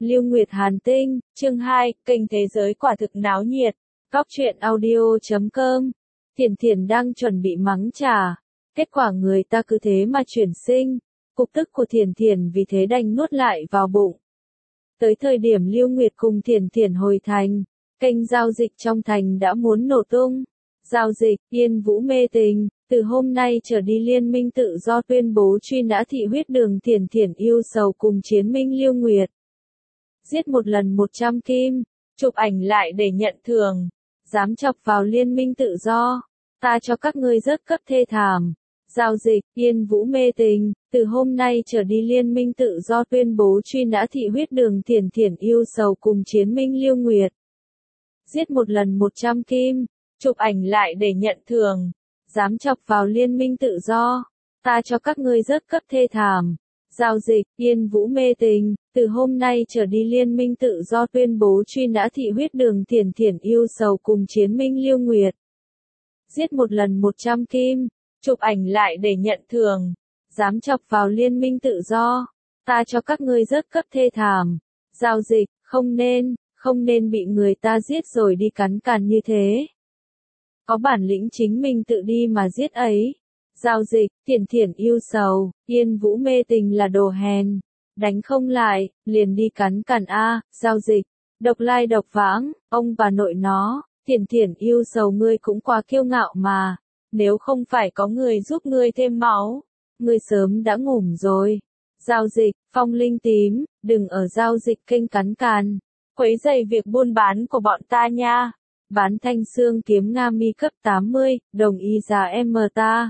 Lưu Nguyệt Hàn Tinh, chương 2, kênh Thế Giới quả thực náo nhiệt, góc truyện audio.com. Thiển Thiển đang chuẩn bị mắng trả, kết quả người ta cứ thế mà chuyển sinh, cục tức của Thiển Thiển vì thế đành nuốt lại vào bụng. Tới thời điểm Lưu Nguyệt cùng Thiển Thiển hồi thành, kênh giao dịch trong thành đã muốn nổ tung. Giao dịch, Yên Vũ mê tình, từ hôm nay trở đi Liên minh tự do tuyên bố truy nã thị huyết đường Thiển Thiển yêu sầu cùng chiến minh Lưu Nguyệt. Giết một lần 100 kim, chụp ảnh lại để nhận thưởng, dám chọc vào Liên minh tự do, ta cho các ngươi rớt cấp thê thảm. Giao dịch, Yên Vũ mê tình, từ hôm nay trở đi Liên minh tự do tuyên bố truy nã thị huyết đường Thiển Thiển yêu sầu cùng chiến minh Lưu Nguyệt. Giết một lần 100 kim, chụp ảnh lại để nhận thưởng, dám chọc vào Liên minh tự do, ta cho các ngươi rớt cấp thê thảm. Giao dịch, Yên Vũ mê tình, từ hôm nay trở đi Liên minh tự do tuyên bố truy nã thị huyết đường Thiển Thiển yêu sầu cùng chiến minh Lưu Nguyệt. Giết một lần 100 kim, chụp ảnh lại để nhận thưởng, dám chọc vào Liên minh tự do, ta cho các ngươi rớt cấp thê thảm. Giao dịch, không nên bị người ta giết rồi đi cắn càn như thế. Có bản lĩnh chính mình tự đi mà giết ấy. Giao dịch, Thiển Thiển yêu sầu, Yên Vũ mê tình là đồ hèn, đánh không lại, liền đi cắn càn a. Giao dịch, độc lai độc vãng, ông bà nội nó, Thiển Thiển yêu sầu ngươi cũng quá kiêu ngạo mà, nếu không phải có người giúp ngươi thêm máu, ngươi sớm đã ngủm rồi. Giao dịch, Phong Linh tím, đừng ở giao dịch kênh cắn càn, quấy rầy việc buôn bán của bọn ta nha. Bán thanh xương kiếm Nga mi cấp 80, đồng ý giá em ta.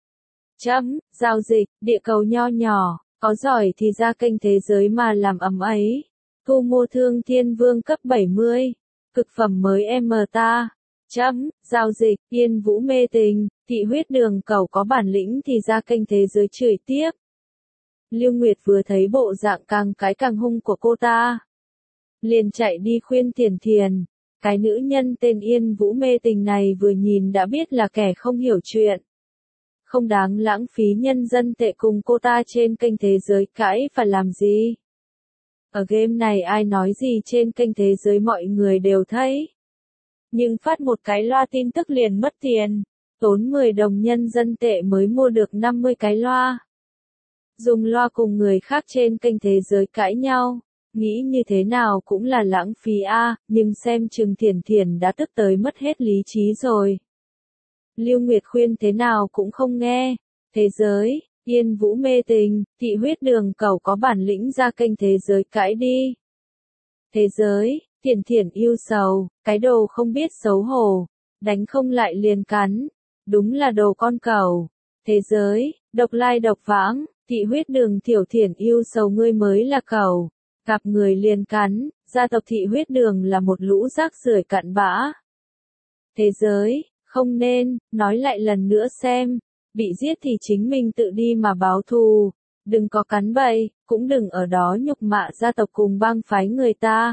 Giao dịch, địa cầu nho nhỏ, có giỏi thì ra kênh Thế Giới mà làm ầm ấy. Thu mua thương thiên vương cấp 70, cực phẩm mới em ta. Giao dịch, Yên Vũ mê tình, thị huyết đường cầu có bản lĩnh thì ra kênh Thế Giới chửi tiếp. Lưu Nguyệt vừa thấy bộ dạng càng cái càng hung của cô ta, liền chạy đi khuyên Thiển Thiển. Cái nữ nhân tên Yên Vũ mê tình này vừa nhìn đã biết là kẻ không hiểu chuyện. Không đáng lãng phí nhân dân tệ cùng cô ta trên kênh Thế Giới cãi phải làm gì. Ở game này ai nói gì trên kênh Thế Giới mọi người đều thấy. Nhưng phát một cái loa tin tức liền mất tiền, tốn 10 đồng nhân dân tệ mới mua được 50 cái loa. Dùng loa cùng người khác trên kênh Thế Giới cãi nhau. Nghĩ như thế nào cũng là lãng phí a, nhưng xem chừng Thiển Thiển đã tức tới mất hết lý trí rồi. Lưu Nguyệt khuyên thế nào cũng không nghe. Thế Giới, Yên Vũ mê tình, thị huyết đường cầu có bản lĩnh ra kênh Thế Giới cãi đi. Thế Giới, Thiển Thiển yêu sầu, cái đồ không biết xấu hổ, đánh không lại liền cắn, đúng là đồ con cẩu. Thế Giới, độc lai độc vãng, thị huyết đường Thiểu Thiển yêu sầu ngươi mới là cẩu. Gặp người liền cắn, gia tộc thị huyết đường là một lũ rác rưởi cặn bã. Thế Giới, không nên, nói lại lần nữa xem, bị giết thì chính mình tự đi mà báo thù, đừng có cắn bậy, cũng đừng ở đó nhục mạ gia tộc cùng bang phái người ta.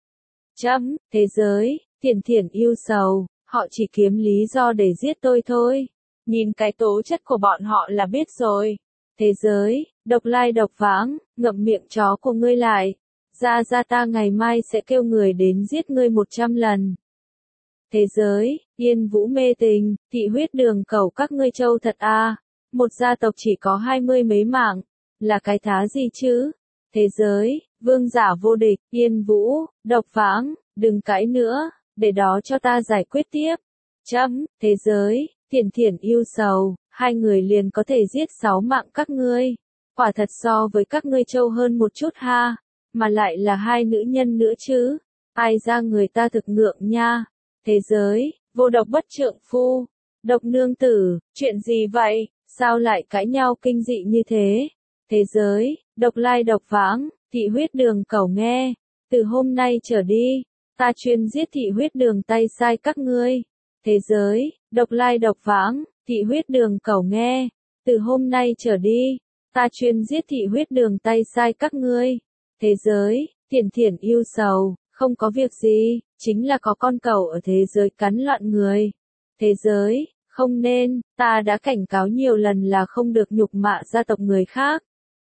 Thế Giới, Thiển Thiển yêu sầu, họ chỉ kiếm lý do để giết tôi thôi, nhìn cái tố chất của bọn họ là biết rồi. Thế Giới, độc lai độc vãng, ngậm miệng chó của ngươi lại. Ra ta ngày mai sẽ kêu người đến giết ngươi 100 lần. Thế Giới, Yên Vũ mê tình, thị huyết đường cầu các ngươi trâu thật a. Một gia tộc chỉ có 20 mấy mạng, là cái thá gì chứ? Thế Giới, vương giả vô địch, Yên Vũ, độc vãng, đừng cãi nữa, để đó cho ta giải quyết tiếp. Thế Giới, Thiển Thiển yêu sầu, hai người liền có thể giết 6 mạng các ngươi. Quả thật so với các ngươi trâu hơn một chút ha, mà lại là hai nữ nhân nữa chứ. Ai ra người ta thực ngượng nha. Thế Giới, vô độc bất trượng phu, độc nương tử, chuyện gì vậy, sao lại cãi nhau kinh dị như thế? Thế Giới, độc lai độc vãng, thị huyết đường cẩu nghe, từ hôm nay trở đi, ta chuyên giết thị huyết đường tay sai các ngươi. Thế Giới, độc lai độc vãng, thị huyết đường cẩu nghe, từ hôm nay trở đi, ta chuyên giết thị huyết đường tay sai các ngươi. Thế Giới, Thiển Thiển yêu sầu, không có việc gì, chính là có con cẩu ở Thế Giới cắn loạn người. Thế Giới, không nên, ta đã cảnh cáo nhiều lần là không được nhục mạ gia tộc người khác.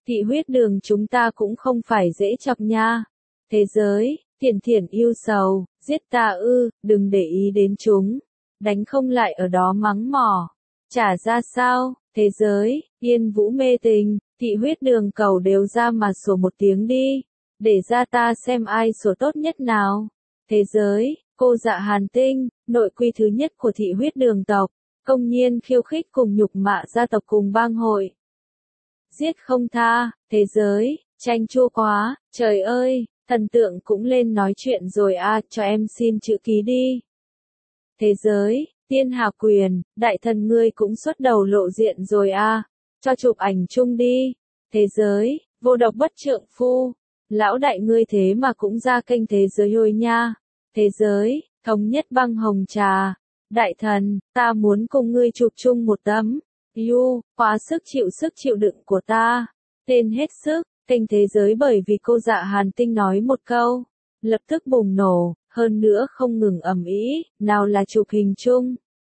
Thị huyết đường chúng ta cũng không phải dễ chọc nha. Thế giới, Thiển Thiển yêu sầu, giết ta ư, đừng để ý đến chúng. Đánh không lại ở đó mắng mỏ. Trả ra sao, thế giới, Yên Vũ mê tình, thị huyết đường cầu đều ra mà sủa một tiếng đi. Để ra ta xem ai sủa tốt nhất nào. Thế giới, cô Dạ Hàn Tinh, nội quy thứ nhất của thị huyết đường tộc, công nhiên khiêu khích cùng nhục mạ gia tộc cùng bang hội. Giết không tha, thế giới, chanh chua quá, trời ơi, thần tượng cũng lên nói chuyện rồi à, cho em xin chữ ký đi. Thế giới, Tiên Hà Quyền, đại thần ngươi cũng xuất đầu lộ diện rồi à, cho chụp ảnh chung đi. Thế giới, Vô Độc Bất Trượng Phu, lão đại ngươi thế mà cũng ra kênh thế giới rồi nha. Thế giới, Thống Nhất Băng Hồng Trà, đại thần, ta muốn cùng ngươi chụp chung một tấm. Quá sức chịu đựng của ta. Tên hết sức, kênh thế giới bởi vì cô Dạ Hàn Tinh nói một câu, lập tức bùng nổ, hơn nữa không ngừng ầm ĩ, nào là chụp hình chung,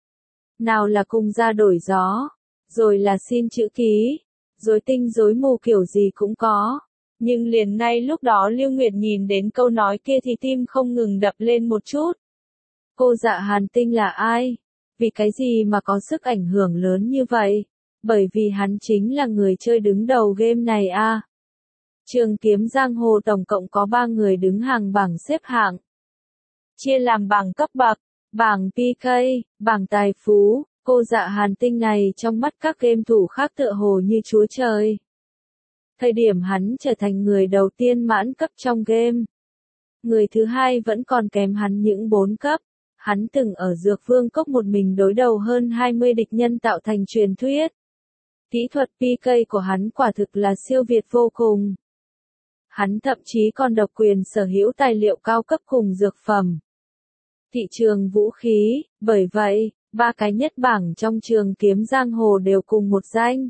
nào là cùng ra đổi gió, rồi là xin chữ ký, rối tinh rối mù kiểu gì cũng có. Nhưng liền ngay lúc đó Lưu Nguyệt nhìn đến câu nói kia thì tim không ngừng đập lên một chút. Cô Dạ Hàn Tinh là ai? Vì cái gì mà có sức ảnh hưởng lớn như vậy? Bởi vì hắn chính là người chơi đứng đầu game này à. Trường Kiếm Giang Hồ tổng cộng có 3 người đứng hàng bảng xếp hạng. Chia làm bảng cấp bậc, bảng PK, bảng tài phú, cô Dạ Hàn Tinh này trong mắt các game thủ khác tựa hồ như chúa trời. Thời điểm hắn trở thành người đầu tiên mãn cấp trong game. Người thứ hai vẫn còn kém hắn những 4 cấp. Hắn từng ở Dược Vương Cốc một mình đối đầu hơn 20 địch nhân tạo thành truyền thuyết. Kỹ thuật PK của hắn quả thực là siêu việt vô cùng. Hắn thậm chí còn độc quyền sở hữu tài liệu cao cấp cùng dược phẩm. Thị trường vũ khí, bởi vậy, 3 cái nhất bảng trong Trường Kiếm Giang Hồ đều cùng một danh.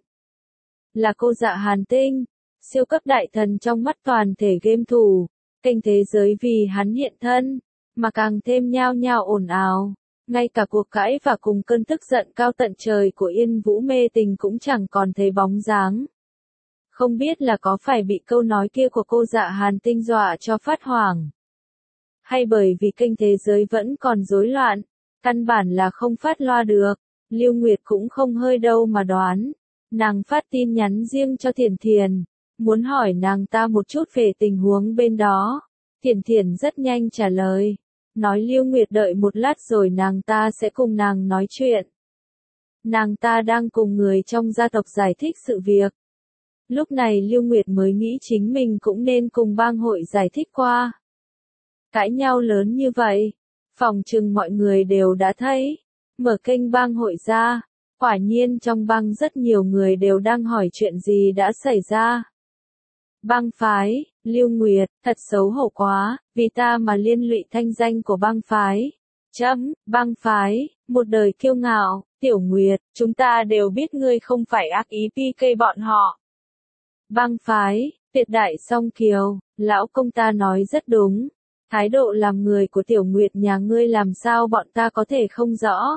Là cô Dạ Hàn Tinh, siêu cấp đại thần trong mắt toàn thể game thủ, kênh thế giới vì hắn hiện thân, mà càng thêm nhao nhao ồn ào. Ngay cả cuộc cãi và cùng cơn tức giận cao tận trời của Yên Vũ mê tình cũng chẳng còn thấy bóng dáng. Không biết là có phải bị câu nói kia của cô Dạ Hàn Tinh dọa cho phát hoảng, hay bởi vì kênh thế giới vẫn còn rối loạn, căn bản là không phát loa được. Lưu Nguyệt cũng không hơi đâu mà đoán. Nàng phát tin nhắn riêng cho Thiển Thiển, muốn hỏi nàng ta một chút về tình huống bên đó. Thiển Thiển rất nhanh trả lời, nói Lưu Nguyệt đợi một lát rồi nàng ta sẽ cùng nàng nói chuyện. Nàng ta đang cùng người trong gia tộc giải thích sự việc. Lúc này Lưu Nguyệt mới nghĩ chính mình cũng nên cùng bang hội giải thích qua. Cãi nhau lớn như vậy, phòng chừng mọi người đều đã thấy. Mở kênh bang hội ra, quả nhiên trong bang rất nhiều người đều đang hỏi chuyện gì đã xảy ra. Bang phái, Lưu Nguyệt, thật xấu hổ quá, vì ta mà liên lụy thanh danh của bang phái. Bang phái, một đời kiêu ngạo, Tiểu Nguyệt, chúng ta đều biết ngươi không phải ác ý PK bọn họ. Bang phái, Tuyệt Đại Song Kiều, lão công ta nói rất đúng. Thái độ làm người của Tiểu Nguyệt nhà ngươi làm sao bọn ta có thể không rõ.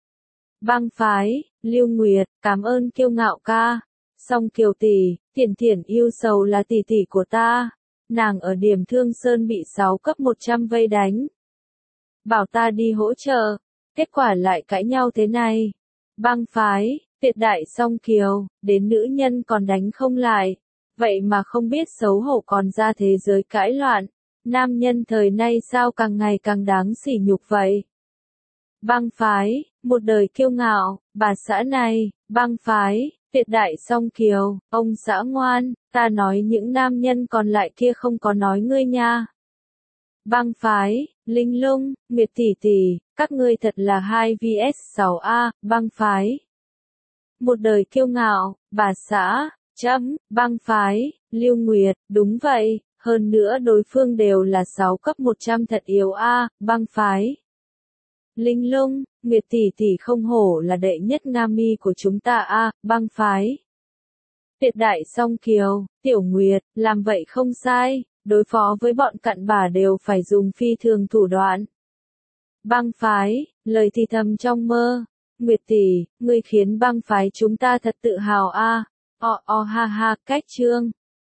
Bang phái, Lưu Nguyệt, cảm ơn kiêu ngạo ca. Song Kiều tỷ, Thiển Thiển yêu sầu là tỷ tỷ của ta. Nàng ở điểm Thương Sơn bị 6 cấp 100 vây đánh. Bảo ta đi hỗ trợ, kết quả lại cãi nhau thế này. Bang phái, Tuyệt Đại Song Kiều, đến nữ nhân còn đánh không lại. Vậy mà không biết xấu hổ còn ra thế giới cãi loạn. Nam nhân thời nay sao càng ngày càng đáng sỉ nhục vậy. Bang phái, một đời kiêu ngạo, bà xã này, bang phái, Tuyệt Đại Song Kiều, ông xã ngoan, ta nói những nam nhân còn lại kia không có nói ngươi nha. Bang phái, Linh Lung, Nguyệt tỷ tỷ, các ngươi thật là 2 vs 6A, bang phái. Một đời kiêu ngạo, bà xã, bang phái, Lưu Nguyệt, đúng vậy, hơn nữa đối phương đều là 6 cấp 100 thật yếu a, bang phái. Linh Lung, Nguyệt tỷ tỷ không hổ là đệ nhất Nga mi của chúng ta a, bang phái. Tuyệt Đại Song Kiều, Tiểu Nguyệt, làm vậy không sai, đối phó với bọn cặn bã đều phải dùng phi thường thủ đoạn. Bang phái, lời thì thầm trong mơ, Nguyệt tỷ, ngươi khiến bang phái chúng ta thật tự hào a. O o ha ha, cách chương.